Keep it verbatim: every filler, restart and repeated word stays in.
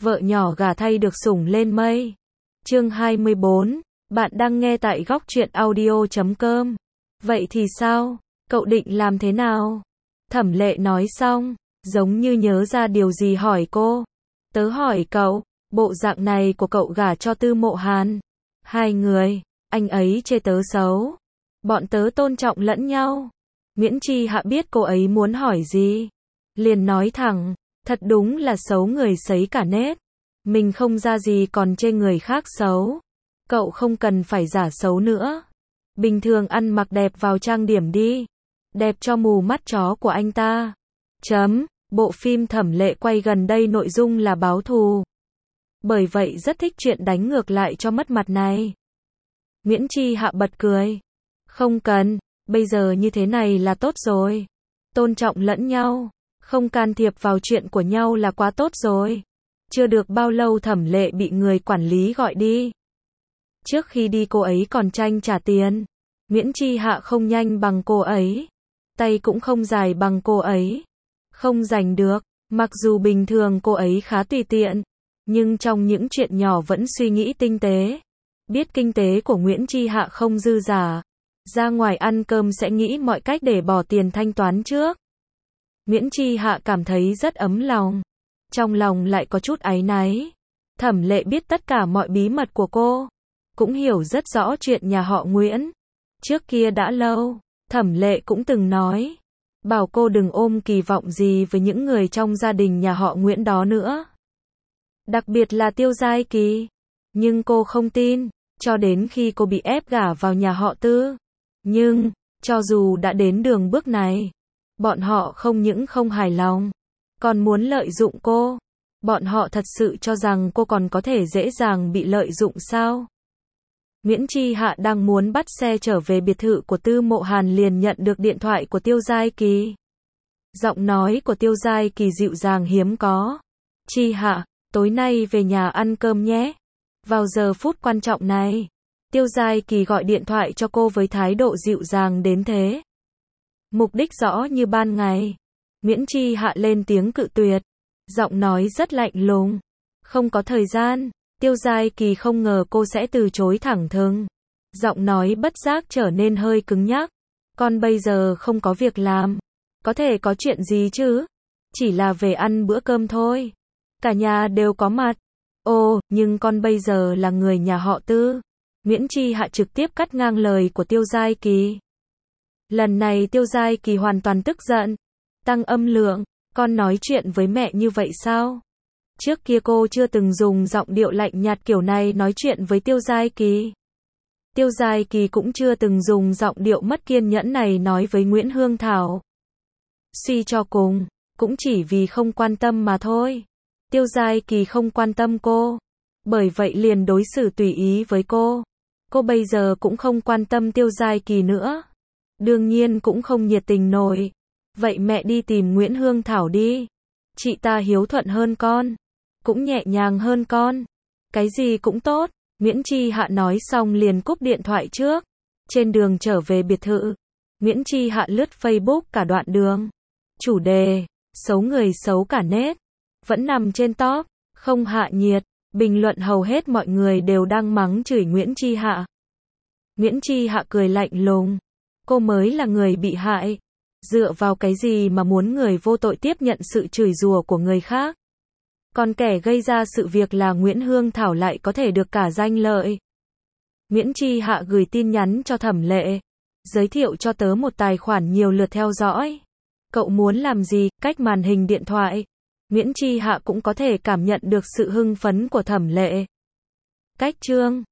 vợ nhỏ gả thay được sủng lên mây. Chương hai mươi bốn, bạn đang nghe tại góc truyện audio chấm com. Vậy thì sao? Cậu định làm thế nào? Thẩm Lệ nói xong, giống như nhớ ra điều gì hỏi cô. Tớ hỏi cậu, bộ dạng này của cậu gả cho Tư Mộ Hàn. Hai người, anh ấy chê tớ xấu. Bọn tớ tôn trọng lẫn nhau. Nguyễn Chi Hạ biết cô ấy muốn hỏi gì. Liền nói thẳng, thật đúng là xấu người sấy cả nết. Mình không ra gì còn chê người khác xấu. Cậu không cần phải giả xấu nữa. Bình thường ăn mặc đẹp vào trang điểm đi. Đẹp cho mù mắt chó của anh ta. Chấm, bộ phim Thẩm Lệ quay gần đây nội dung là báo thù. Bởi vậy rất thích chuyện đánh ngược lại cho mất mặt này. Nguyễn Chi Hạ bật cười. Không cần, bây giờ như thế này là tốt rồi. Tôn trọng lẫn nhau, không can thiệp vào chuyện của nhau là quá tốt rồi. Chưa được bao lâu Thẩm Lệ bị người quản lý gọi đi. Trước khi đi cô ấy còn tranh trả tiền. Nguyễn Chi Hạ không nhanh bằng cô ấy. Tay cũng không dài bằng cô ấy. Không giành được, mặc dù bình thường cô ấy khá tùy tiện. Nhưng trong những chuyện nhỏ vẫn suy nghĩ tinh tế. Biết kinh tế của Nguyễn Chi Hạ không dư giả. Ra ngoài ăn cơm sẽ nghĩ mọi cách để bỏ tiền thanh toán trước. Nguyễn Chi Hạ cảm thấy rất ấm lòng. Trong lòng lại có chút áy náy. Thẩm Lệ biết tất cả mọi bí mật của cô. Cũng hiểu rất rõ chuyện nhà họ Nguyễn. Trước kia đã lâu, Thẩm Lệ cũng từng nói. Bảo cô đừng ôm kỳ vọng gì với những người trong gia đình nhà họ Nguyễn đó nữa. Đặc biệt là Tiêu Giai Kỳ. Nhưng cô không tin, cho đến khi cô bị ép gả vào nhà họ Tư. Nhưng, cho dù đã đến đường bước này, bọn họ không những không hài lòng, còn muốn lợi dụng cô. Bọn họ thật sự cho rằng cô còn có thể dễ dàng bị lợi dụng sao? Nguyễn Chi Hạ đang muốn bắt xe trở về biệt thự của Tư Mộ Hàn liền nhận được điện thoại của Tiêu Giai Kỳ. Giọng nói của Tiêu Giai Kỳ dịu dàng hiếm có. Chi Hạ, tối nay về nhà ăn cơm nhé. Vào giờ phút quan trọng này, Tiêu Giai Kỳ gọi điện thoại cho cô với thái độ dịu dàng đến thế. Mục đích rõ như ban ngày. Nguyễn Chi Hạ lên tiếng cự tuyệt. Giọng nói rất lạnh lùng. Không có thời gian. Tiêu Giai Kỳ không ngờ cô sẽ từ chối thẳng thừng. Giọng nói bất giác trở nên hơi cứng nhắc. Con bây giờ không có việc làm. Có thể có chuyện gì chứ? Chỉ là về ăn bữa cơm thôi. Cả nhà đều có mặt. Ồ, nhưng con bây giờ là người nhà họ Tư. Nguyễn Chi Hạ trực tiếp cắt ngang lời của Tiêu Giai Kỳ. Lần này Tiêu Giai Kỳ hoàn toàn tức giận. Tăng âm lượng, con nói chuyện với mẹ như vậy sao? Trước kia cô chưa từng dùng giọng điệu lạnh nhạt kiểu này nói chuyện với Tiêu Giai Kỳ. Tiêu Giai Kỳ cũng chưa từng dùng giọng điệu mất kiên nhẫn này nói với Nguyễn Hương Thảo. Suy cho cùng, cũng chỉ vì không quan tâm mà thôi. Tiêu Giai Kỳ không quan tâm cô. Bởi vậy liền đối xử tùy ý với cô. Cô bây giờ cũng không quan tâm Tiêu Giai Kỳ nữa. Đương nhiên cũng không nhiệt tình nổi. Vậy mẹ đi tìm Nguyễn Hương Thảo đi. Chị ta hiếu thuận hơn con. Cũng nhẹ nhàng hơn con. Cái gì cũng tốt. Nguyễn Chi Hạ nói xong liền cúp điện thoại trước. Trên đường trở về biệt thự, Nguyễn Chi Hạ lướt Facebook cả đoạn đường. Chủ đề, xấu người xấu cả nết. Vẫn nằm trên top, không hạ nhiệt. Bình luận hầu hết mọi người đều đang mắng chửi Nguyễn Chi Hạ. Nguyễn Chi Hạ cười lạnh lùng. Cô mới là người bị hại. Dựa vào cái gì mà muốn người vô tội tiếp nhận sự chửi rủa của người khác? Còn kẻ gây ra sự việc là Nguyễn Hương Thảo lại có thể được cả danh lợi. Nguyễn Chi Hạ gửi tin nhắn cho Thẩm Lệ. Giới thiệu cho tớ một tài khoản nhiều lượt theo dõi. Cậu muốn làm gì? Cách màn hình điện thoại. Nguyễn Chi Hạ cũng có thể cảm nhận được sự hưng phấn của Thẩm Lệ. Cách chương